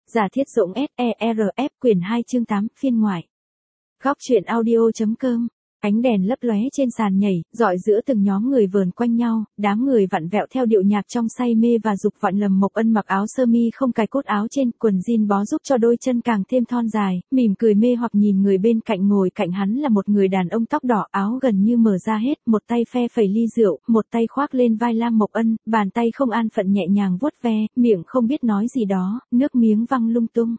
Giả thiết Dũng SERF quyển 2 chương 8 phiên ngoại. Góc truyện audio.com. Ánh đèn lấp lóe trên sàn nhảy, rọi giữa từng nhóm người vờn quanh nhau, đám người vặn vẹo theo điệu nhạc trong say mê và dục vọng. Lâm Mộc Ân mặc áo sơ mi không cài cốt áo trên, quần jean bó giúp cho đôi chân càng thêm thon dài, mỉm cười mê hoặc nhìn người bên cạnh. Ngồi cạnh hắn là một người đàn ông tóc đỏ, áo gần như mở ra hết, một tay phe phẩy ly rượu, một tay khoác lên vai Lam Mộc Ân, bàn tay không an phận nhẹ nhàng vuốt ve, miệng không biết nói gì đó, nước miếng văng lung tung.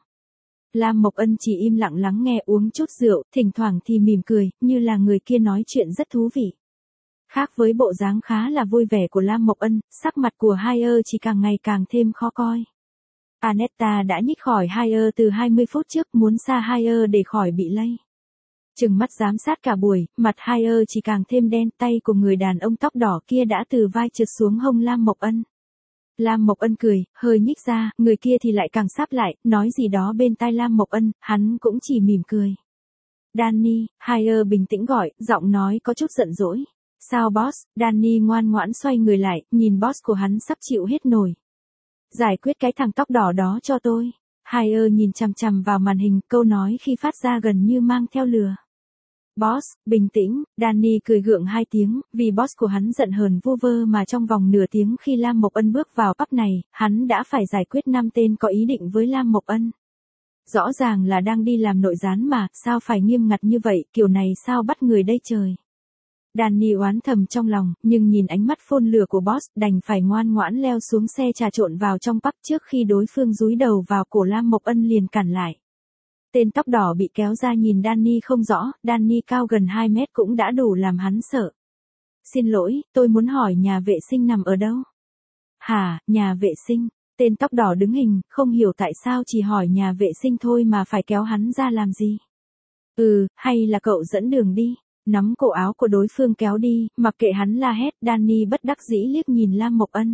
Lam Mộc Ân chỉ im lặng lắng nghe, uống chút rượu, thỉnh thoảng thì mỉm cười, như là người kia nói chuyện rất thú vị. Khác với bộ dáng khá là vui vẻ của Lam Mộc Ân, sắc mặt của Haier chỉ càng ngày càng thêm khó coi. Anetta đã nhích khỏi Haier từ 20 phút trước, muốn xa Haier để khỏi bị lây. Trừng mắt giám sát cả buổi, mặt Haier chỉ càng thêm đen, tay của người đàn ông tóc đỏ kia đã từ vai trượt xuống hông Lam Mộc Ân. Lam Mộc Ân cười, hơi nhích ra, người kia thì lại càng sáp lại, nói gì đó bên tai Lam Mộc Ân, hắn cũng chỉ mỉm cười. Danny, Haier bình tĩnh gọi, giọng nói có chút giận dỗi. Sao boss? Danny ngoan ngoãn xoay người lại, nhìn boss của hắn sắp chịu hết nổi. Giải quyết cái thằng tóc đỏ đó cho tôi. Haier nhìn chằm chằm vào màn hình, câu nói khi phát ra gần như mang theo lừa. Boss, bình tĩnh, Danny cười gượng 2 tiếng, vì boss của hắn giận hờn vu vơ mà trong vòng nửa tiếng khi Lam Mộc Ân bước vào pub này, hắn đã phải giải quyết 5 tên có ý định với Lam Mộc Ân. Rõ ràng là đang đi làm nội gián mà, sao phải nghiêm ngặt như vậy, kiểu này sao bắt người đây trời. Danny oán thầm trong lòng, nhưng nhìn ánh mắt phôn lửa của boss, đành phải ngoan ngoãn leo xuống xe trà trộn vào trong pub trước khi đối phương dúi đầu vào cổ Lam Mộc Ân liền cản lại. Tên tóc đỏ bị kéo ra nhìn Danny không rõ, Danny cao gần 2 mét cũng đã đủ làm hắn sợ. Xin lỗi, tôi muốn hỏi nhà vệ sinh nằm ở đâu? Hả, nhà vệ sinh? Tên tóc đỏ đứng hình, không hiểu tại sao chỉ hỏi nhà vệ sinh thôi mà phải kéo hắn ra làm gì. Hay là cậu dẫn đường đi. Nắm cổ áo của đối phương kéo đi, mặc kệ hắn la hét, Danny bất đắc dĩ liếc nhìn Lam Mộc Ân.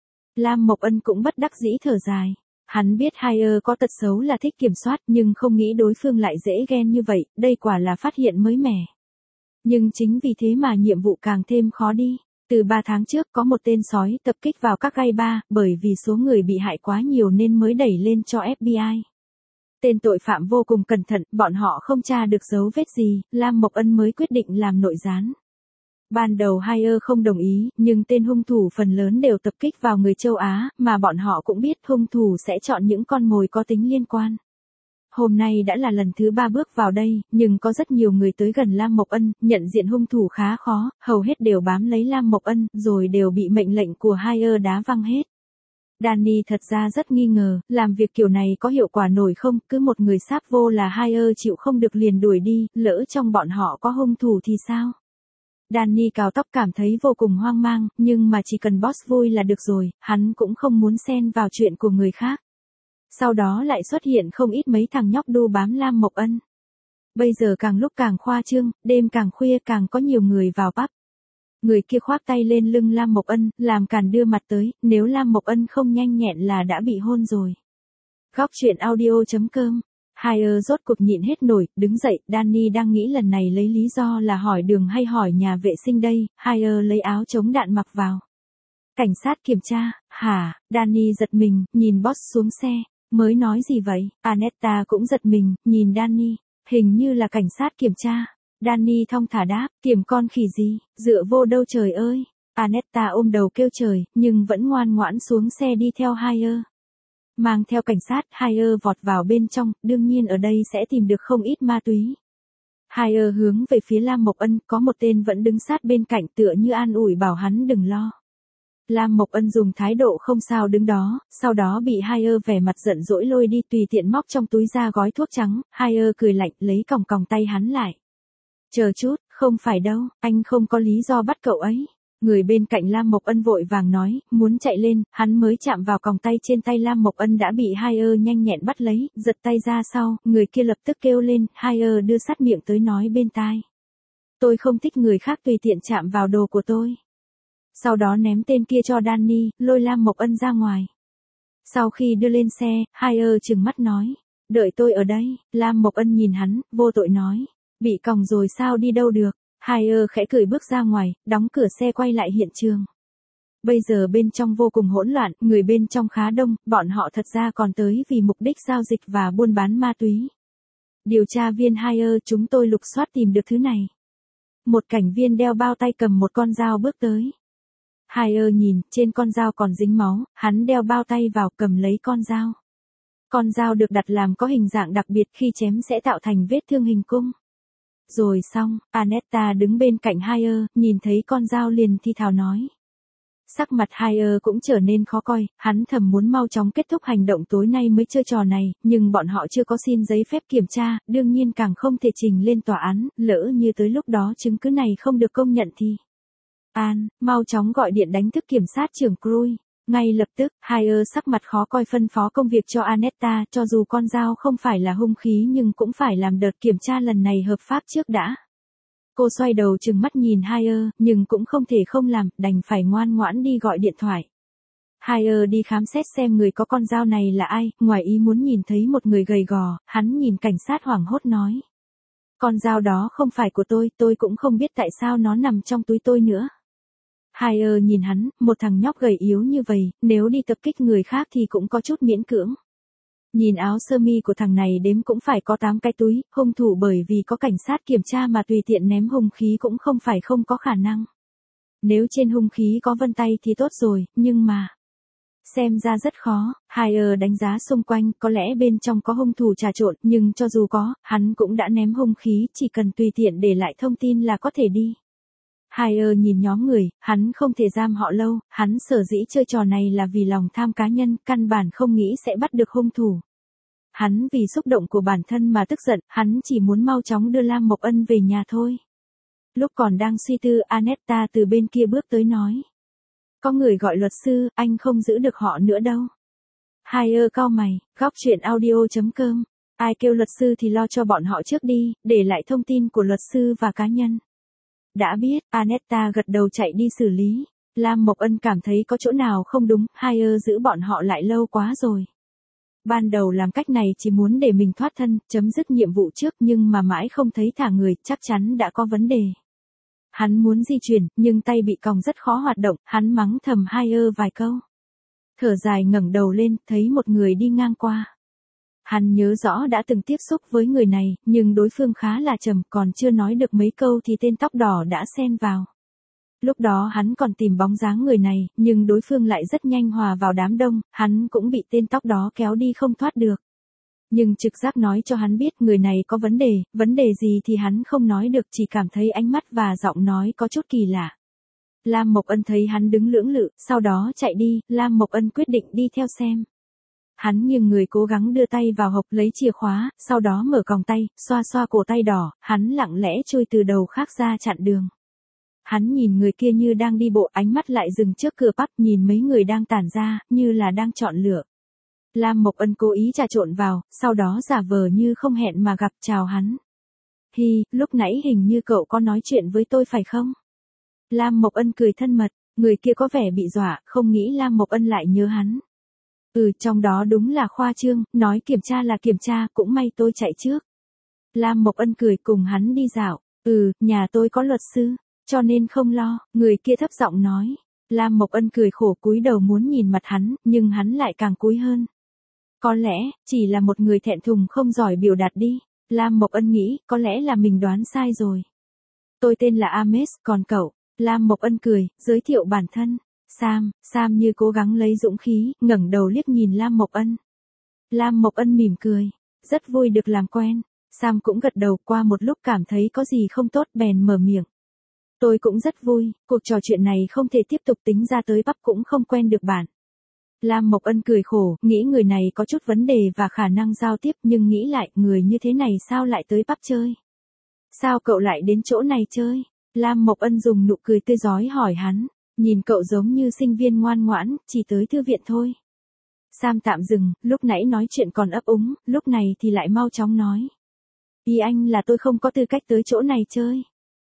Lam Mộc Ân cũng bất đắc dĩ thở dài. Hắn biết Haier có tật xấu là thích kiểm soát, nhưng không nghĩ đối phương lại dễ ghen như vậy, đây quả là phát hiện mới mẻ. Nhưng chính vì thế mà nhiệm vụ càng thêm khó đi. Từ 3 tháng trước có một tên sói tập kích vào các gay bar, bởi vì số người bị hại quá nhiều nên mới đẩy lên cho FBI. Tên tội phạm vô cùng cẩn thận, bọn họ không tra được dấu vết gì, Lam Mộc Ân mới quyết định làm nội gián. Ban đầu Haier không đồng ý, nhưng tên hung thủ phần lớn đều tập kích vào người châu Á, mà bọn họ cũng biết hung thủ sẽ chọn những con mồi có tính liên quan. Hôm nay đã là lần thứ 3 bước vào đây, nhưng có rất nhiều người tới gần Lam Mộc Ân, nhận diện hung thủ khá khó, hầu hết đều bám lấy Lam Mộc Ân, rồi đều bị mệnh lệnh của Haier đá văng hết. Danny thật ra rất nghi ngờ, làm việc kiểu này có hiệu quả nổi không, cứ một người sáp vô là Haier chịu không được liền đuổi đi, lỡ trong bọn họ có hung thủ thì sao? Danny cào tóc cảm thấy vô cùng hoang mang, nhưng mà chỉ cần boss vui là được rồi, hắn cũng không muốn xen vào chuyện của người khác. Sau đó lại xuất hiện không ít mấy thằng nhóc đu bám Lam Mộc Ân. Bây giờ càng lúc càng khoa trương, đêm càng khuya càng có nhiều người vào pub. Người kia khoác tay lên lưng Lam Mộc Ân, làm càn đưa mặt tới, nếu Lam Mộc Ân không nhanh nhẹn là đã bị hôn rồi. Góc truyện audio.com. Haier rốt cuộc nhịn hết nổi, đứng dậy, Danny đang nghĩ lần này lấy lý do là hỏi đường hay hỏi nhà vệ sinh đây, Haier lấy áo chống đạn mặc vào. Cảnh sát kiểm tra, hả, Danny giật mình, nhìn boss xuống xe, mới nói gì vậy, Anetta cũng giật mình, nhìn Danny, hình như là cảnh sát kiểm tra. Danny thong thả đáp, kiểm con khỉ gì, dựa vô đâu trời ơi. Anetta ôm đầu kêu trời, nhưng vẫn ngoan ngoãn xuống xe đi theo Haier. Mang theo cảnh sát, Haier vọt vào bên trong, đương nhiên ở đây sẽ tìm được không ít ma túy. Haier hướng về phía Lam Mộc Ân, có một tên vẫn đứng sát bên cạnh tựa như an ủi bảo hắn đừng lo. Lam Mộc Ân dùng thái độ không sao đứng đó, sau đó bị Haier vẻ mặt giận dỗi lôi đi, tùy tiện móc trong túi ra gói thuốc trắng, Haier cười lạnh lấy còng còng tay hắn lại. Chờ chút, không phải đâu, anh không có lý do bắt cậu ấy. Người bên cạnh Lam Mộc Ân vội vàng nói, muốn chạy lên, hắn mới chạm vào còng tay trên tay Lam Mộc Ân đã bị Haier nhanh nhẹn bắt lấy, giật tay ra sau, người kia lập tức kêu lên, Haier đưa sát miệng tới nói bên tai. Tôi không thích người khác tùy tiện chạm vào đồ của tôi. Sau đó ném tên kia cho Danny, lôi Lam Mộc Ân ra ngoài. Sau khi đưa lên xe, Haier trừng mắt nói, đợi tôi ở đây, Lam Mộc Ân nhìn hắn, vô tội nói. Bị còng rồi sao đi đâu được, Haier khẽ cười bước ra ngoài, đóng cửa xe quay lại hiện trường. Bây giờ bên trong vô cùng hỗn loạn, người bên trong khá đông, bọn họ thật ra còn tới vì mục đích giao dịch và buôn bán ma túy. Điều tra viên Hire, chúng tôi lục soát tìm được thứ này. Một cảnh viên đeo bao tay cầm một con dao bước tới. Hire nhìn, trên con dao còn dính máu, hắn đeo bao tay vào cầm lấy con dao. Con dao được đặt làm có hình dạng đặc biệt, khi chém sẽ tạo thành vết thương hình cung. Rồi xong, Anetta đứng bên cạnh Hire, nhìn thấy con dao liền thì thào nói. Sắc mặt Hire cũng trở nên khó coi, hắn thầm muốn mau chóng kết thúc hành động tối nay mới chơi trò này, nhưng bọn họ chưa có xin giấy phép kiểm tra, đương nhiên càng không thể trình lên tòa án, lỡ như tới lúc đó chứng cứ này không được công nhận thì. Mau chóng gọi điện đánh thức kiểm sát trưởng Cruz. Ngay lập tức, Hire sắc mặt khó coi phân phó công việc cho Anetta, cho dù con dao không phải là hung khí nhưng cũng phải làm đợt kiểm tra lần này hợp pháp trước đã. Cô xoay đầu trừng mắt nhìn Hire, nhưng cũng không thể không làm, đành phải ngoan ngoãn đi gọi điện thoại. Hire đi khám xét xem người có con dao này là ai, ngoài ý muốn nhìn thấy một người gầy gò, hắn nhìn cảnh sát hoảng hốt nói. Con dao đó không phải của tôi cũng không biết tại sao nó nằm trong túi tôi nữa. Hire nhìn hắn, một thằng nhóc gầy yếu như vậy, nếu đi tập kích người khác thì cũng có chút miễn cưỡng. Nhìn áo sơ mi của thằng này đếm cũng phải có 8 cái túi, hung thủ bởi vì có cảnh sát kiểm tra mà tùy tiện ném hung khí cũng không phải không có khả năng. Nếu trên hung khí có vân tay thì tốt rồi, nhưng mà. Xem ra rất khó, Hire đánh giá xung quanh, có lẽ bên trong có hung thủ trà trộn, nhưng cho dù có, hắn cũng đã ném hung khí, chỉ cần tùy tiện để lại thông tin là có thể đi. Hire nhìn nhóm người, hắn không thể giam họ lâu, hắn sở dĩ chơi trò này là vì lòng tham cá nhân, căn bản không nghĩ sẽ bắt được hung thủ. Hắn vì xúc động của bản thân mà tức giận, hắn chỉ muốn mau chóng đưa Lam Mộc Ân về nhà thôi. Lúc còn đang suy tư, Anetta từ bên kia bước tới nói. Có người gọi luật sư, anh không giữ được họ nữa đâu. Hire cau mày, góc chuyện audio.com. Ai kêu luật sư thì lo cho bọn họ trước đi, để lại thông tin của luật sư và cá nhân. Đã biết, Anetta gật đầu chạy đi xử lý. Lam Mộc Ân cảm thấy có chỗ nào không đúng, Hire giữ bọn họ lại lâu quá rồi. Ban đầu làm cách này chỉ muốn để mình thoát thân, chấm dứt nhiệm vụ trước nhưng mà mãi không thấy thả người, chắc chắn đã có vấn đề. Hắn muốn di chuyển, nhưng tay bị còng rất khó hoạt động, hắn mắng thầm Hire vài câu. Thở dài ngẩng đầu lên, thấy một người đi ngang qua. Hắn nhớ rõ đã từng tiếp xúc với người này, nhưng đối phương khá là trầm, còn chưa nói được mấy câu thì tên tóc đỏ đã xen vào. Lúc đó hắn còn tìm bóng dáng người này, nhưng đối phương lại rất nhanh hòa vào đám đông, hắn cũng bị tên tóc đó kéo đi không thoát được. Nhưng trực giác nói cho hắn biết người này có vấn đề gì thì hắn không nói được, chỉ cảm thấy ánh mắt và giọng nói có chút kỳ lạ. Lam Mộc Ân thấy hắn đứng lưỡng lự, sau đó chạy đi, Lam Mộc Ân quyết định đi theo xem. Hắn nghiêng người cố gắng đưa tay vào hộc lấy chìa khóa, sau đó mở còng tay, xoa xoa cổ tay đỏ, hắn lặng lẽ chui từ đầu khác ra chặn đường. Hắn nhìn người kia như đang đi bộ, ánh mắt lại dừng trước cửa pub, nhìn mấy người đang tản ra, như là đang chọn lựa. Lam Mộc Ân cố ý trà trộn vào, sau đó giả vờ như không hẹn mà gặp chào hắn. Hi, lúc nãy hình như cậu có nói chuyện với tôi phải không? Lam Mộc Ân cười thân mật, người kia có vẻ bị dọa, không nghĩ Lam Mộc Ân lại nhớ hắn. Trong đó đúng là khoa trương, nói kiểm tra là kiểm tra, cũng may tôi chạy trước. Lam Mộc Ân cười cùng hắn đi dạo, nhà tôi có luật sư, cho nên không lo, người kia thấp giọng nói. Lam Mộc Ân cười khổ cúi đầu muốn nhìn mặt hắn, nhưng hắn lại càng cúi hơn. Có lẽ, chỉ là một người thẹn thùng không giỏi biểu đạt đi. Lam Mộc Ân nghĩ, có lẽ là mình đoán sai rồi. Tôi tên là Ames, còn cậu? Lam Mộc Ân cười, giới thiệu bản thân. Sam như cố gắng lấy dũng khí, ngẩng đầu liếc nhìn Lam Mộc Ân. Lam Mộc Ân mỉm cười, rất vui được làm quen. Sam cũng gật đầu, qua một lúc cảm thấy có gì không tốt bèn mở miệng. Tôi cũng rất vui, cuộc trò chuyện này không thể tiếp tục, tính ra tới pub cũng không quen được bạn. Lam Mộc Ân cười khổ, nghĩ người này có chút vấn đề và khả năng giao tiếp, nhưng nghĩ lại, người như thế này sao lại tới pub chơi? Sao cậu lại đến chỗ này chơi? Lam Mộc Ân dùng nụ cười tươi rói hỏi hắn, nhìn cậu giống như sinh viên ngoan ngoãn, chỉ tới thư viện thôi. Sam tạm dừng, lúc nãy nói chuyện còn ấp úng, lúc này thì lại mau chóng nói. Ý anh là tôi không có tư cách tới chỗ này chơi.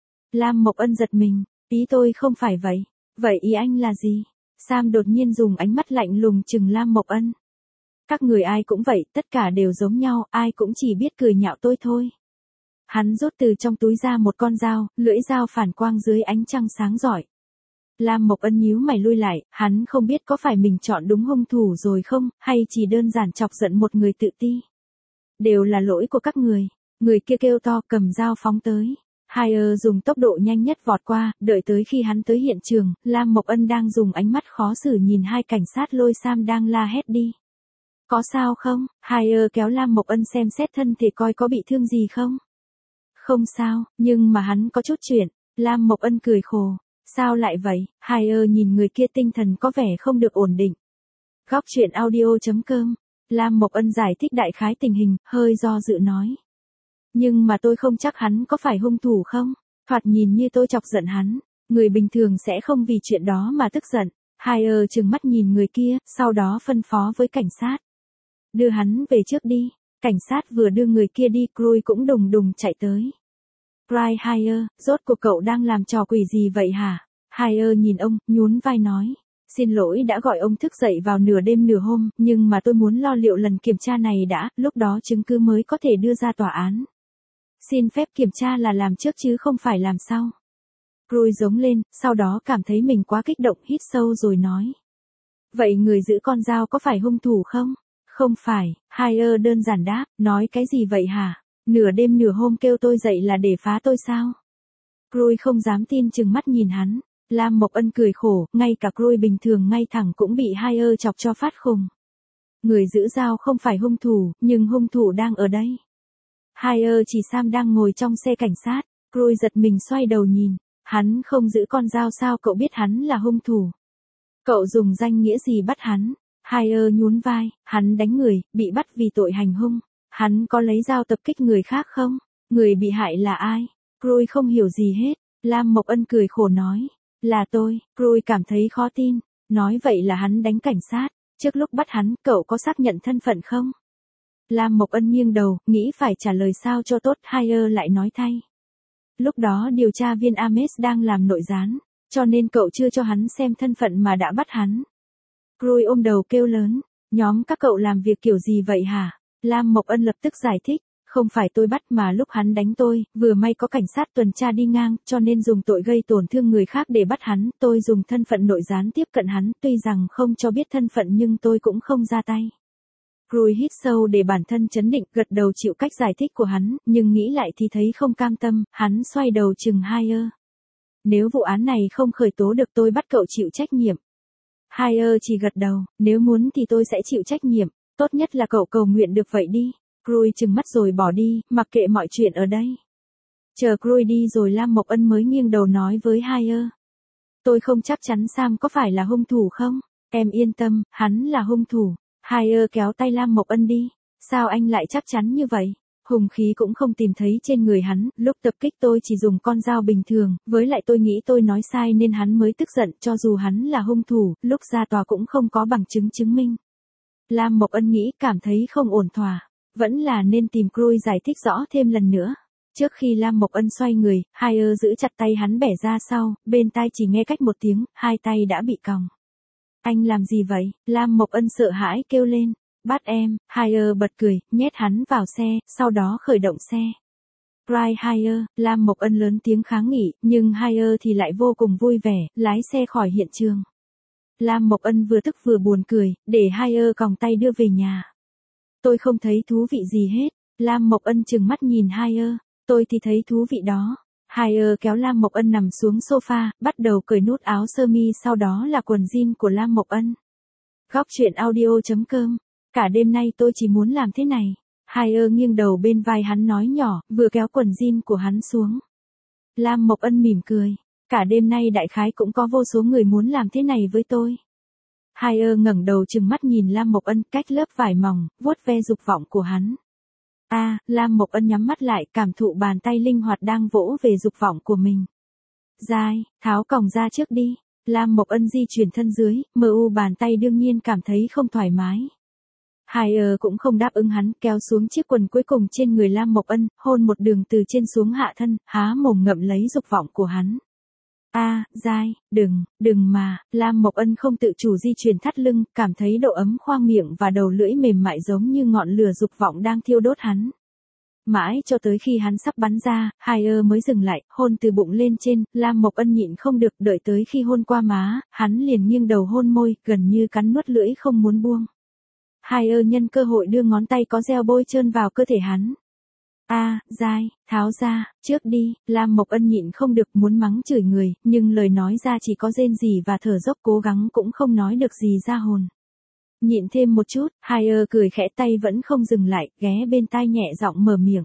Lam Mộc Ân giật mình, ý tôi không phải vậy. Vậy ý anh là gì? Sam đột nhiên dùng ánh mắt lạnh lùng chừng Lam Mộc Ân. Các người ai cũng vậy, tất cả đều giống nhau, ai cũng chỉ biết cười nhạo tôi thôi. Hắn rút từ trong túi ra một con dao, lưỡi dao phản quang dưới ánh trăng sáng rọi. Lam Mộc Ân nhíu mày lui lại, hắn không biết có phải mình chọn đúng hung thủ rồi không, hay chỉ đơn giản chọc giận một người tự ti. Đều là lỗi của các người. Người kia kêu to cầm dao phóng tới. Hire dùng tốc độ nhanh nhất vọt qua, đợi tới khi hắn tới hiện trường, Lam Mộc Ân đang dùng ánh mắt khó xử nhìn hai cảnh sát lôi Sam đang la hét đi. Có sao không? Hire kéo Lam Mộc Ân xem xét thân thể coi có bị thương gì không? Không sao, nhưng mà hắn có chút chuyện. Lam Mộc Ân cười khổ. Sao lại vậy? Hire nhìn người kia tinh thần có vẻ không được ổn định. Góc truyện audio.com. Lam Mộc Ân giải thích đại khái tình hình, hơi do dự nói. Nhưng mà tôi không chắc hắn có phải hung thủ không? Thoạt nhìn như tôi chọc giận hắn. Người bình thường sẽ không vì chuyện đó mà tức giận. Hire trừng mắt nhìn người kia, sau đó phân phó với cảnh sát. Đưa hắn về trước đi. Cảnh sát vừa đưa người kia đi, Cruz cũng đùng đùng chạy tới. Brian Hire, rốt cuộc cậu đang làm trò quỷ gì vậy hả? Hire nhìn ông, nhún vai nói. Xin lỗi đã gọi ông thức dậy vào nửa đêm nửa hôm, nhưng mà tôi muốn lo liệu lần kiểm tra này đã, lúc đó chứng cứ mới có thể đưa ra tòa án. Xin phép kiểm tra là làm trước chứ không phải làm sau. Cruz giống lên, sau đó cảm thấy mình quá kích động, hít sâu rồi nói. Vậy người giữ con dao có phải hung thủ không? Không phải, Hire đơn giản đáp, nói cái gì vậy hả? Nửa đêm nửa hôm kêu tôi dậy là để phá tôi sao? Cruz không dám tin chừng mắt nhìn hắn. Lam Mộc Ân cười khổ, ngay cả Cruz bình thường ngay thẳng cũng bị Hire chọc cho phát khùng. Người giữ dao không phải hung thủ, nhưng hung thủ đang ở đây. Hire chỉ Sam đang ngồi trong xe cảnh sát. Cruz giật mình xoay đầu nhìn. Hắn không giữ con dao sao cậu biết hắn là hung thủ? Cậu dùng danh nghĩa gì bắt hắn? Hire nhún vai, hắn đánh người, bị bắt vì tội hành hung. Hắn có lấy dao tập kích người khác không? Người bị hại là ai? Cruz không hiểu gì hết. Lam Mộc Ân cười khổ nói. Là tôi. Cruz cảm thấy khó tin. Nói vậy là hắn đánh cảnh sát. Trước lúc bắt hắn, cậu có xác nhận thân phận không? Lam Mộc Ân nghiêng đầu, nghĩ phải trả lời sao cho tốt. Hire lại nói thay. Lúc đó điều tra viên Ames đang làm nội gián, cho nên cậu chưa cho hắn xem thân phận mà đã bắt hắn. Cruz ôm đầu kêu lớn. Nhóm các cậu làm việc kiểu gì vậy hả? Lam Mộc Ân lập tức giải thích. Không phải tôi bắt mà lúc hắn đánh tôi, vừa may có cảnh sát tuần tra đi ngang, cho nên dùng tội gây tổn thương người khác để bắt hắn, tôi dùng thân phận nội gián tiếp cận hắn, tuy rằng không cho biết thân phận nhưng tôi cũng không ra tay. Cruz hít sâu để bản thân chấn định, gật đầu chịu cách giải thích của hắn, nhưng nghĩ lại thì thấy không cam tâm, hắn xoay đầu chừng Hire. Nếu vụ án này không khởi tố được tôi bắt cậu chịu trách nhiệm. Hire chỉ gật đầu, nếu muốn thì tôi sẽ chịu trách nhiệm, tốt nhất là cậu cầu nguyện được vậy đi. Cruz trừng mắt rồi bỏ đi, mặc kệ mọi chuyện ở đây. Chờ Cruz đi rồi Lam Mộc Ân mới nghiêng đầu nói với Hire. Tôi không chắc chắn Sam có phải là hung thủ không? Em yên tâm, hắn là hung thủ. Hire kéo tay Lam Mộc Ân đi. Sao anh lại chắc chắn như vậy? Hung khí cũng không tìm thấy trên người hắn, lúc tập kích tôi chỉ dùng con dao bình thường, với lại tôi nghĩ tôi nói sai nên hắn mới tức giận, cho dù hắn là hung thủ, lúc ra tòa cũng không có bằng chứng chứng minh. Lam Mộc Ân nghĩ cảm thấy không ổn thỏa. Vẫn là nên tìm Cruz giải thích rõ thêm lần nữa. Trước khi Lam Mộc Ân xoay người, Hire giữ chặt tay hắn bẻ ra sau, bên tai chỉ nghe cách một tiếng, hai tay đã bị còng. Anh làm gì vậy? Lam Mộc Ân sợ hãi kêu lên. Bắt em. Hire bật cười, nhét hắn vào xe, sau đó khởi động xe. Brian Hire, Lam Mộc Ân lớn tiếng kháng nghị, nhưng Hire thì lại vô cùng vui vẻ, lái xe khỏi hiện trường. Lam Mộc Ân vừa tức vừa buồn cười, để Hire còng tay đưa về nhà. Tôi không thấy thú vị gì hết. Lam Mộc Ân trừng mắt nhìn Hire. Tôi thì thấy thú vị đó. Hire kéo Lam Mộc Ân nằm xuống sofa, bắt đầu cởi nút áo sơ mi sau đó là quần jean của Lam Mộc Ân. Góc truyện audio.com. Cả đêm nay tôi chỉ muốn làm thế này. Hire nghiêng đầu bên vai hắn nói nhỏ, vừa kéo quần jean của hắn xuống. Lam Mộc Ân mỉm cười. Cả đêm nay đại khái cũng có vô số người muốn làm thế này với tôi. Hire ngẩng đầu trừng mắt nhìn Lam Mộc Ân cách lớp vải mỏng, vuốt ve dục vọng của hắn. Lam Mộc Ân nhắm mắt lại, cảm thụ bàn tay linh hoạt đang vỗ về dục vọng của mình. Dai, tháo còng ra trước đi. Lam Mộc Ân di chuyển thân dưới, bàn tay đương nhiên cảm thấy không thoải mái. Hire cũng không đáp ứng hắn, kéo xuống chiếc quần cuối cùng trên người Lam Mộc Ân, hôn một đường từ trên xuống hạ thân, há mồm ngậm lấy dục vọng của hắn. Dai, đừng mà. Lam Mộc Ân không tự chủ di chuyển thắt lưng, cảm thấy độ ấm khoang miệng và đầu lưỡi mềm mại giống như ngọn lửa dục vọng đang thiêu đốt hắn. Mãi cho tới khi hắn sắp bắn ra, Haier mới dừng lại, hôn từ bụng lên trên, Lam Mộc Ân nhịn không được, đợi tới khi hôn qua má, hắn liền nghiêng đầu hôn môi, gần như cắn nuốt lưỡi không muốn buông. Haier nhân cơ hội đưa ngón tay có gel bôi trơn vào cơ thể hắn. Dai, tháo ra, trước đi, Lam Mộc Ân nhịn không được muốn mắng chửi người, nhưng lời nói ra chỉ có rên rỉ và thở dốc, cố gắng cũng không nói được gì ra hồn. Nhịn thêm một chút, Haier cười khẽ, tay vẫn không dừng lại, ghé bên tai nhẹ giọng mở miệng.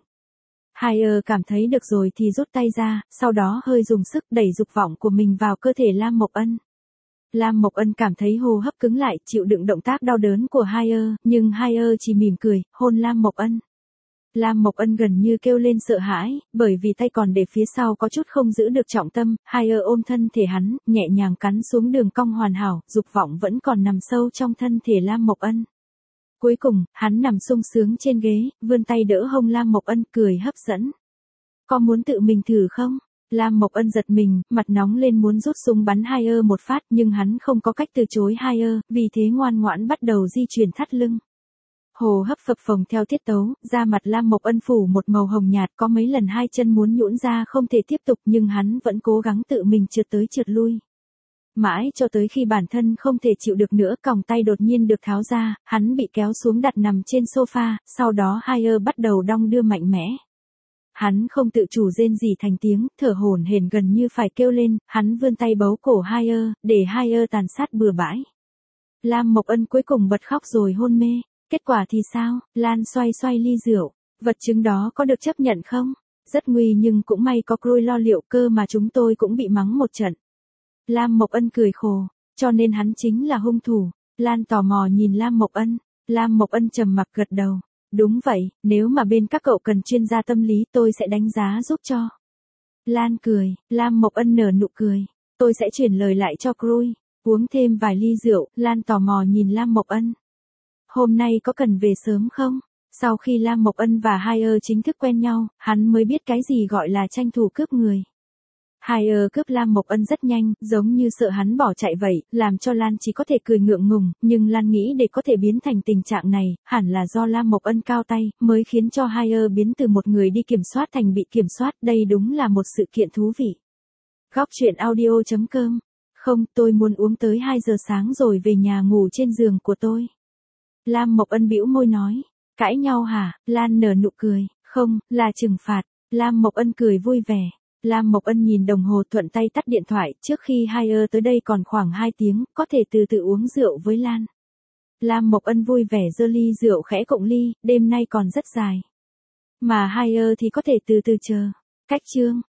Haier cảm thấy được rồi thì rút tay ra, sau đó hơi dùng sức đẩy dục vọng của mình vào cơ thể Lam Mộc Ân. Lam Mộc Ân cảm thấy hô hấp cứng lại, chịu đựng động tác đau đớn của Haier, nhưng Haier chỉ mỉm cười, hôn Lam Mộc Ân. Lam Mộc Ân gần như kêu lên sợ hãi, bởi vì tay còn để phía sau có chút không giữ được trọng tâm, Haier ôm thân thể hắn, nhẹ nhàng cắn xuống đường cong hoàn hảo, dục vọng vẫn còn nằm sâu trong thân thể Lam Mộc Ân. Cuối cùng, hắn nằm sung sướng trên ghế, vươn tay đỡ hông Lam Mộc Ân, cười hấp dẫn. Có muốn tự mình thử không? Lam Mộc Ân giật mình, mặt nóng lên muốn rút súng bắn Haier một phát, nhưng hắn không có cách từ chối Haier, vì thế ngoan ngoãn bắt đầu di chuyển thắt lưng. Hồ hấp phập phồng theo tiết tấu, da mặt Lam Mộc Ân phủ một màu hồng nhạt, có mấy lần hai chân muốn nhũn ra không thể tiếp tục, nhưng hắn vẫn cố gắng tự mình trượt tới trượt lui. Mãi cho tới khi bản thân không thể chịu được nữa, còng tay đột nhiên được tháo ra, hắn bị kéo xuống đặt nằm trên sofa, sau đó Haier bắt đầu đong đưa mạnh mẽ. Hắn không tự chủ rên rỉ thành tiếng, thở hổn hển gần như phải kêu lên, hắn vươn tay bấu cổ Haier, để Haier tàn sát bừa bãi. Lam Mộc Ân cuối cùng bật khóc rồi hôn mê. Kết quả thì sao? Lan xoay xoay ly rượu. Vật chứng đó có được chấp nhận không? Rất nguy, nhưng cũng may có Crui lo liệu, cơ mà chúng tôi cũng bị mắng một trận. Lam Mộc Ân cười khổ. Cho nên hắn chính là hung thủ. Lan tò mò nhìn Lam Mộc Ân. Lam Mộc Ân trầm mặc gật đầu. Đúng vậy, nếu mà bên các cậu cần chuyên gia tâm lý tôi sẽ đánh giá giúp cho. Lan cười, Lam Mộc Ân nở nụ cười. Tôi sẽ chuyển lời lại cho Crui. Uống thêm vài ly rượu, Lan tò mò nhìn Lam Mộc Ân. Hôm nay có cần về sớm không? Sau khi Lam Mộc Ân và Haier chính thức quen nhau, hắn mới biết cái gì gọi là tranh thủ cướp người. Haier cướp Lam Mộc Ân rất nhanh, giống như sợ hắn bỏ chạy vậy, làm cho Lan chỉ có thể cười ngượng ngùng, nhưng Lan nghĩ để có thể biến thành tình trạng này, hẳn là do Lam Mộc Ân cao tay, mới khiến cho Haier biến từ một người đi kiểm soát thành bị kiểm soát, đây đúng là một sự kiện thú vị. Góc truyện audio.com. Không, tôi muốn uống tới 2 giờ sáng rồi về nhà ngủ trên giường của tôi. Lam Mộc Ân bĩu môi nói. Cãi nhau hả? Lan nở nụ cười. Không, là trừng phạt. Lam Mộc Ân cười vui vẻ. Lam Mộc Ân nhìn đồng hồ, thuận tay tắt điện thoại, trước khi Haier tới đây còn khoảng 2 tiếng, có thể từ từ uống rượu với Lan. Lam Mộc Ân vui vẻ giơ ly rượu khẽ cụng ly, đêm nay còn rất dài. Mà Haier thì có thể từ từ chờ. Cách chương.